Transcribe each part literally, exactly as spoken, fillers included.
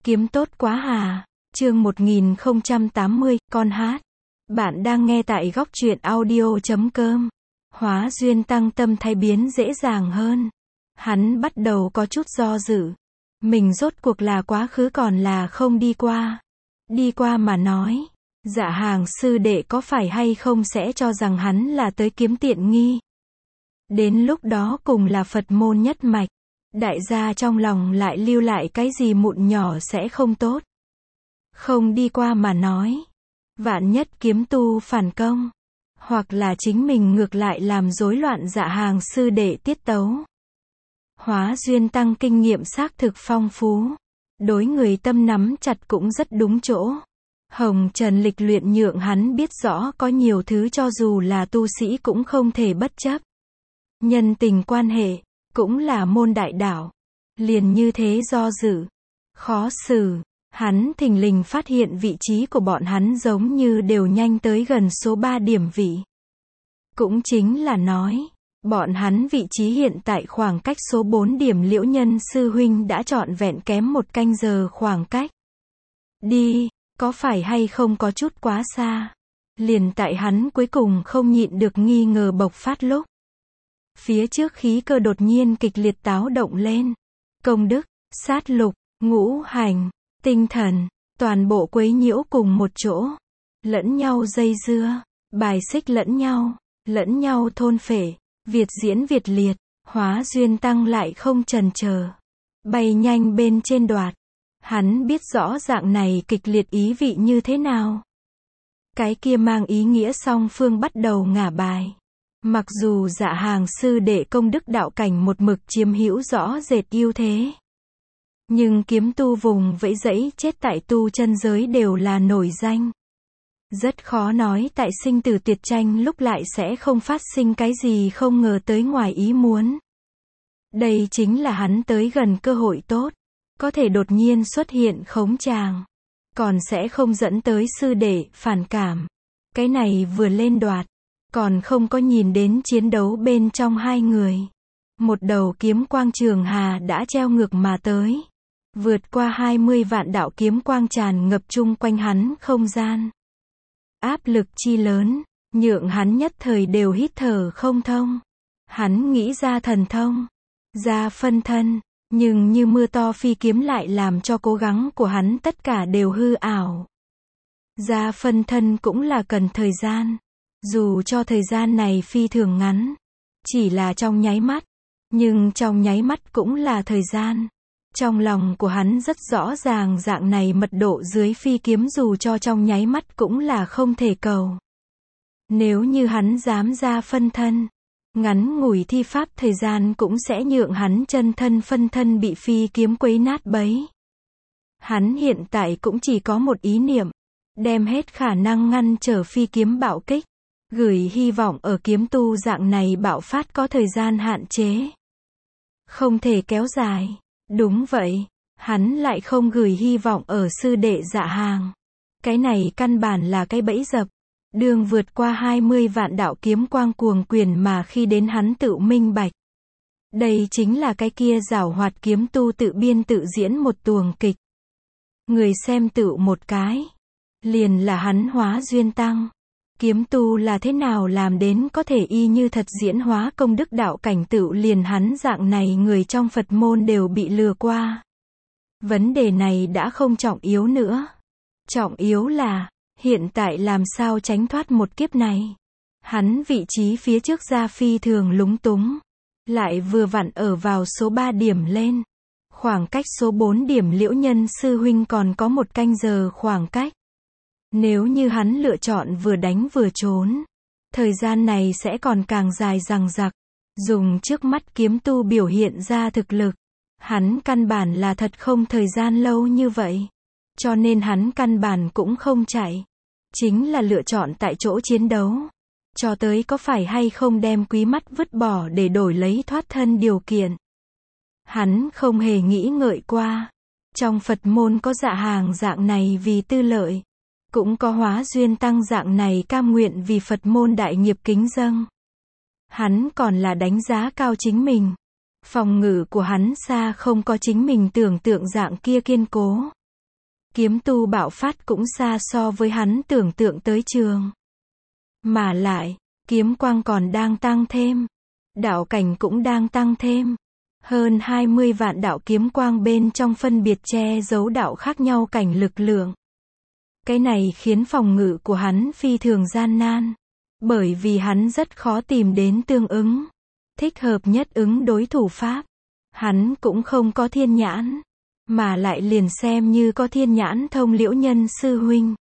Kiếm tốt quá hà. Chương một nghìn không trăm tám mươi, con hát. Bạn đang nghe tại góc truyện audio chấm com. Hóa duyên tăng tâm thái biến dễ dàng hơn. Hắn bắt đầu có chút do dự. Mình rốt cuộc là quá khứ còn là không đi qua. Đi qua mà nói. Dạ hàng sư đệ có phải hay không sẽ cho rằng hắn là tới kiếm tiện nghi. Đến lúc đó cùng là Phật môn nhất mạch. Đại gia trong lòng lại lưu lại cái gì mụn nhỏ sẽ không tốt. Không đi qua mà nói. Vạn nhất kiếm tu phản công. Hoặc là chính mình ngược lại làm rối loạn dạ hàng sư đệ tiết tấu. Hóa duyên tăng kinh nghiệm xác thực phong phú. Đối người tâm nắm chặt cũng rất đúng chỗ. Hồng Trần lịch luyện nhượng hắn biết rõ có nhiều thứ cho dù là tu sĩ cũng không thể bất chấp. Nhân tình quan hệ, cũng là môn đại đạo. Liền như thế do dự, khó xử, hắn thình lình phát hiện vị trí của bọn hắn giống như đều nhanh tới gần số ba điểm vị. Cũng chính là nói, bọn hắn vị trí hiện tại khoảng cách số bốn điểm Liễu Nhân sư huynh đã trọn vẹn kém một canh giờ khoảng cách. Đi, có phải hay không có chút quá xa? Liền tại hắn cuối cùng không nhịn được nghi ngờ bộc phát lúc. Phía trước khí cơ đột nhiên kịch liệt táo động lên. Công đức, sát lục, ngũ hành, tinh thần, toàn bộ quấy nhiễu cùng một chỗ. Lẫn nhau dây dưa, bài xích lẫn nhau, lẫn nhau thôn phệ, việt diễn việt liệt, hóa duyên tăng lại không chần chờ. Bay nhanh bên trên đoạt. Hắn biết rõ dạng này kịch liệt ý vị như thế nào. Cái kia mang ý nghĩa song phương bắt đầu ngả bài. Mặc dù dạ hàng sư đệ công đức đạo cảnh một mực chiếm hữu rõ rệt ưu thế. Nhưng kiếm tu vùng vẫy dẫy chết tại tu chân giới đều là nổi danh. Rất khó nói tại sinh tử tuyệt tranh lúc lại sẽ không phát sinh cái gì không ngờ tới ngoài ý muốn. Đây chính là hắn tới gần cơ hội tốt. Có thể đột nhiên xuất hiện khống tràng. Còn sẽ không dẫn tới sư đệ phản cảm. Cái này vừa lên đoạt. Còn không có nhìn đến chiến đấu bên trong hai người. Một đầu kiếm quang trường hà đã treo ngược mà tới. Vượt qua hai mươi vạn đạo kiếm quang tràn ngập chung quanh hắn không gian. Áp lực chi lớn, nhượng hắn nhất thời đều hít thở không thông. Hắn nghĩ ra thần thông, ra phân thân, nhưng như mưa to phi kiếm lại làm cho cố gắng của hắn tất cả đều hư ảo. Ra phân thân cũng là cần thời gian. Dù cho thời gian này phi thường ngắn, chỉ là trong nháy mắt, nhưng trong nháy mắt cũng là thời gian. Trong lòng của hắn rất rõ ràng dạng này mật độ dưới phi kiếm dù cho trong nháy mắt cũng là không thể cầu. Nếu như hắn dám ra phân thân, ngắn ngủi thi pháp thời gian cũng sẽ nhượng hắn chân thân phân thân bị phi kiếm quấy nát bấy. Hắn hiện tại cũng chỉ có một ý niệm, đem hết khả năng ngăn trở phi kiếm bạo kích. Gửi hy vọng ở kiếm tu dạng này bạo phát có thời gian hạn chế. Không thể kéo dài. Đúng vậy. Hắn lại không gửi hy vọng ở sư đệ dạ hàng. Cái này căn bản là cái bẫy dập. Đường vượt qua hai mươi vạn đạo kiếm quang cuồng quyền mà khi đến hắn tự minh bạch. Đây chính là cái kia giảo hoạt kiếm tu tự biên tự diễn một tuồng kịch. Người xem tự một cái. Liền là hắn hóa duyên tăng. Kiếm tu là thế nào làm đến có thể y như thật diễn hóa công đức đạo cảnh tựu liền hắn dạng này người trong Phật môn đều bị lừa qua. Vấn đề này đã không trọng yếu nữa. Trọng yếu là, hiện tại làm sao tránh thoát một kiếp này. Hắn vị trí phía trước ra phi thường lúng túng. Lại vừa vặn ở vào số ba điểm lên. Khoảng cách số bốn điểm Liễu Nhân sư huynh còn có một canh giờ khoảng cách. Nếu như hắn lựa chọn vừa đánh vừa trốn, thời gian này sẽ còn càng dài dằng dặc. Dùng trước mắt kiếm tu biểu hiện ra thực lực, hắn căn bản là thật không thời gian lâu như vậy. Cho nên hắn căn bản cũng không chạy. Chính là lựa chọn tại chỗ chiến đấu. Cho tới có phải hay không đem quý mắt vứt bỏ để đổi lấy thoát thân điều kiện. Hắn không hề nghĩ ngợi qua. Trong Phật môn có dạ hàng dạng này vì tư lợi. Cũng có hóa duyên tăng dạng này cam nguyện vì Phật môn đại nghiệp kính dâng. Hắn còn là đánh giá cao chính mình. Phòng ngự của hắn xa không có chính mình tưởng tượng dạng kia kiên cố. Kiếm tu bạo phát cũng xa so với hắn tưởng tượng tới trường. Mà lại, kiếm quang còn đang tăng thêm. Đạo cảnh cũng đang tăng thêm. Hơn hai mươi vạn đạo kiếm quang bên trong phân biệt che giấu đạo khác nhau cảnh lực lượng. Cái này khiến phòng ngự của hắn phi thường gian nan. Bởi vì hắn rất khó tìm đến tương ứng. Thích hợp nhất ứng đối thủ pháp. Hắn cũng không có thiên nhãn. Mà lại liền xem như có thiên nhãn thông Liễu Nhân sư huynh.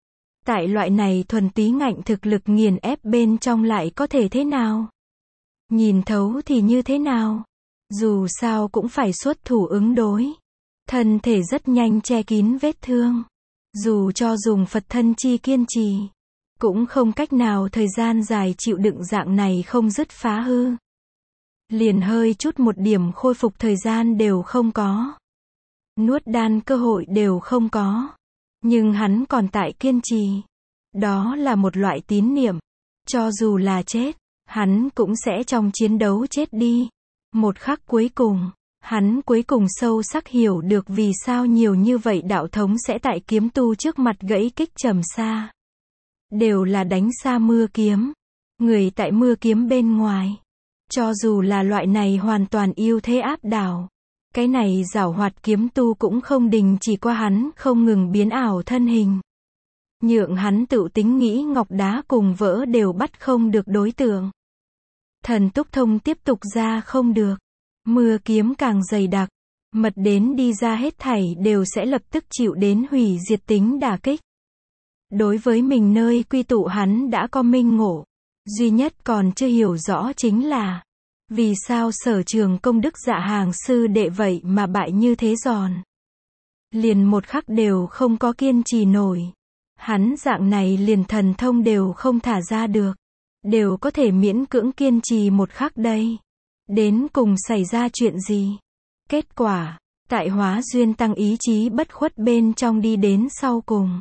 Tại loại này thuần túy ngạnh thực lực nghiền ép bên trong lại có thể thế nào? Nhìn thấu thì như thế nào? Dù sao cũng phải xuất thủ ứng đối. Thân thể rất nhanh che kín vết thương. Dù cho dùng Phật thân chi kiên trì. Cũng không cách nào thời gian dài chịu đựng dạng này không dứt phá hư. Liền hơi chút một điểm khôi phục thời gian đều không có. Nuốt đan cơ hội đều không có. Nhưng hắn còn tại kiên trì. Đó là một loại tín niệm. Cho dù là chết, hắn cũng sẽ trong chiến đấu chết đi. Một khắc cuối cùng, hắn cuối cùng sâu sắc hiểu được vì sao nhiều như vậy đạo thống sẽ tại kiếm tu trước mặt gãy kích trầm xa. Đều là đánh xa mưa kiếm. Người tại mưa kiếm bên ngoài. Cho dù là loại này hoàn toàn ưu thế áp đảo. Cái này giảo hoạt kiếm tu cũng không đình chỉ qua hắn không ngừng biến ảo thân hình. Nhượng hắn tự tính nghĩ ngọc đá cùng vỡ đều bắt không được đối tượng. Thần túc thông tiếp tục ra không được. Mưa kiếm càng dày đặc. Mật đến đi ra hết thảy đều sẽ lập tức chịu đến hủy diệt tính đả kích. Đối với mình nơi quy tụ hắn đã có minh ngộ. Duy nhất còn chưa hiểu rõ chính là vì sao Sở Trường công đức Dạ Hàng sư đệ vậy mà bại như thế giòn. Liền một khắc đều không có kiên trì nổi. Hắn dạng này liền thần thông đều không thả ra được. Đều có thể miễn cưỡng kiên trì một khắc đây. Đến cùng xảy ra chuyện gì? Kết quả, tại Hóa Duyên Tăng ý chí bất khuất bên trong đi đến sau cùng.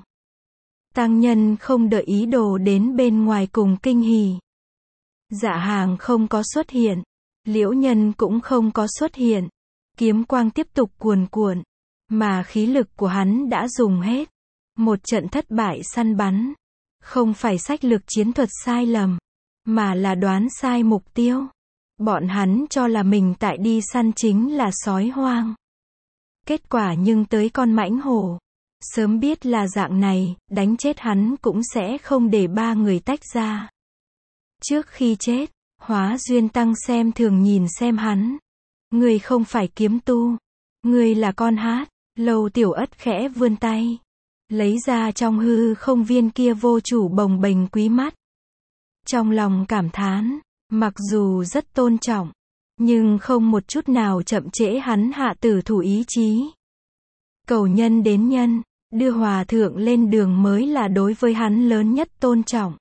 Tăng nhân không đợi ý đồ đến bên ngoài cùng kinh hỉ. Dạ Hàng không có xuất hiện. Liễu Nhân cũng không có xuất hiện. Kiếm quang tiếp tục cuồn cuộn. Mà khí lực của hắn đã dùng hết. Một trận thất bại săn bắn. Không phải sách lược chiến thuật sai lầm. Mà là đoán sai mục tiêu. Bọn hắn cho là mình tại đi săn chính là sói hoang. Kết quả nhưng tới con mãnh hổ. Sớm biết là dạng này, đánh chết hắn cũng sẽ không để ba người tách ra. Trước khi chết, Hóa Duyên Tăng xem thường nhìn xem hắn. Ngươi không phải kiếm tu. Ngươi là con hát. Lâu Tiểu Ất khẽ vươn tay. Lấy ra trong hư không viên kia vô chủ bồng bềnh quý mắt. Trong lòng cảm thán, mặc dù rất tôn trọng, nhưng không một chút nào chậm trễ hắn hạ tử thủ ý chí. Cầu nhân đến nhân, đưa hòa thượng lên đường mới là đối với hắn lớn nhất tôn trọng.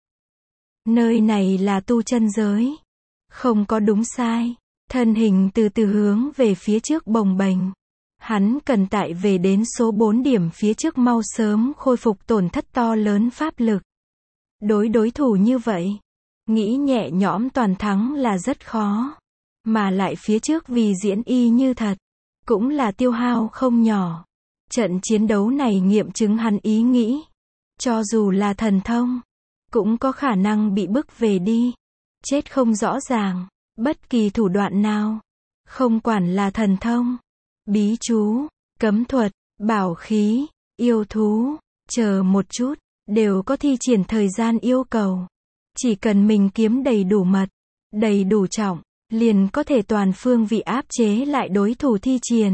Nơi này là tu chân giới. Không có đúng sai. Thân hình từ từ hướng về phía trước bồng bềnh. Hắn cần tại về đến số bốn điểm phía trước mau sớm khôi phục tổn thất to lớn pháp lực. Đối đối thủ như vậy, nghĩ nhẹ nhõm toàn thắng là rất khó. Mà lại phía trước vì diễn y như thật, cũng là tiêu hao không nhỏ. Trận chiến đấu này nghiệm chứng hắn ý nghĩ. Cho dù là thần thông, cũng có khả năng bị bức về đi. Chết không rõ ràng, bất kỳ thủ đoạn nào. Không quản là thần thông, bí chú, cấm thuật, bảo khí, yêu thú, chờ một chút, đều có thi triển thời gian yêu cầu. Chỉ cần mình kiếm đầy đủ mật, đầy đủ trọng, liền có thể toàn phương vị áp chế lại đối thủ thi triển.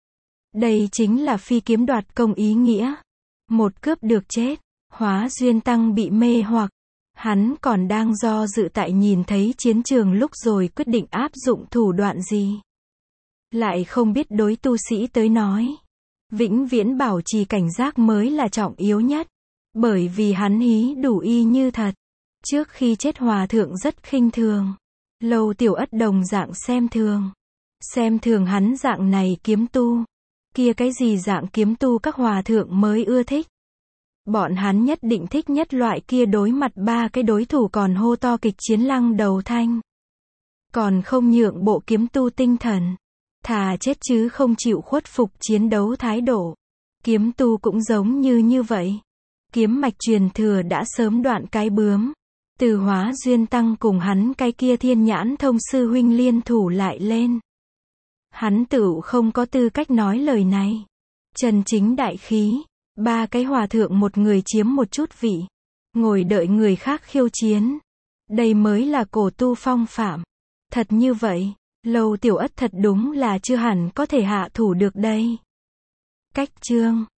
Đây chính là phi kiếm đoạt công ý nghĩa. Một cướp được chết, Hóa Duyên Tăng bị mê hoặc. Hắn còn đang do dự tại nhìn thấy chiến trường lúc rồi quyết định áp dụng thủ đoạn gì. Lại không biết đối tu sĩ tới nói. Vĩnh viễn bảo trì cảnh giác mới là trọng yếu nhất. Bởi vì hắn hí đủ y như thật. Trước khi chết hòa thượng rất khinh thường. Lâu Tiểu Ất đồng dạng xem thường. Xem thường hắn dạng này kiếm tu. Kia cái gì dạng kiếm tu các hòa thượng mới ưa thích. Bọn hắn nhất định thích nhất loại kia đối mặt ba cái đối thủ còn hô to kịch chiến lăng đầu thanh. Còn không nhượng bộ kiếm tu tinh thần. Thà chết chứ không chịu khuất phục chiến đấu thái độ. Kiếm tu cũng giống như như vậy. Kiếm mạch truyền thừa đã sớm đoạn cái bướm. Từ Hóa Duyên Tăng cùng hắn cái kia Thiên Nhãn Thông sư huynh liên thủ lại lên. Hắn tựu không có tư cách nói lời này. Chân chính đại khí. Ba cái hòa thượng một người chiếm một chút vị. Ngồi đợi người khác khiêu chiến. Đây mới là cổ tu phong phạm. Thật như vậy, Lâu Tiểu Ất thật đúng là chưa hẳn có thể hạ thủ được đây. Cách chương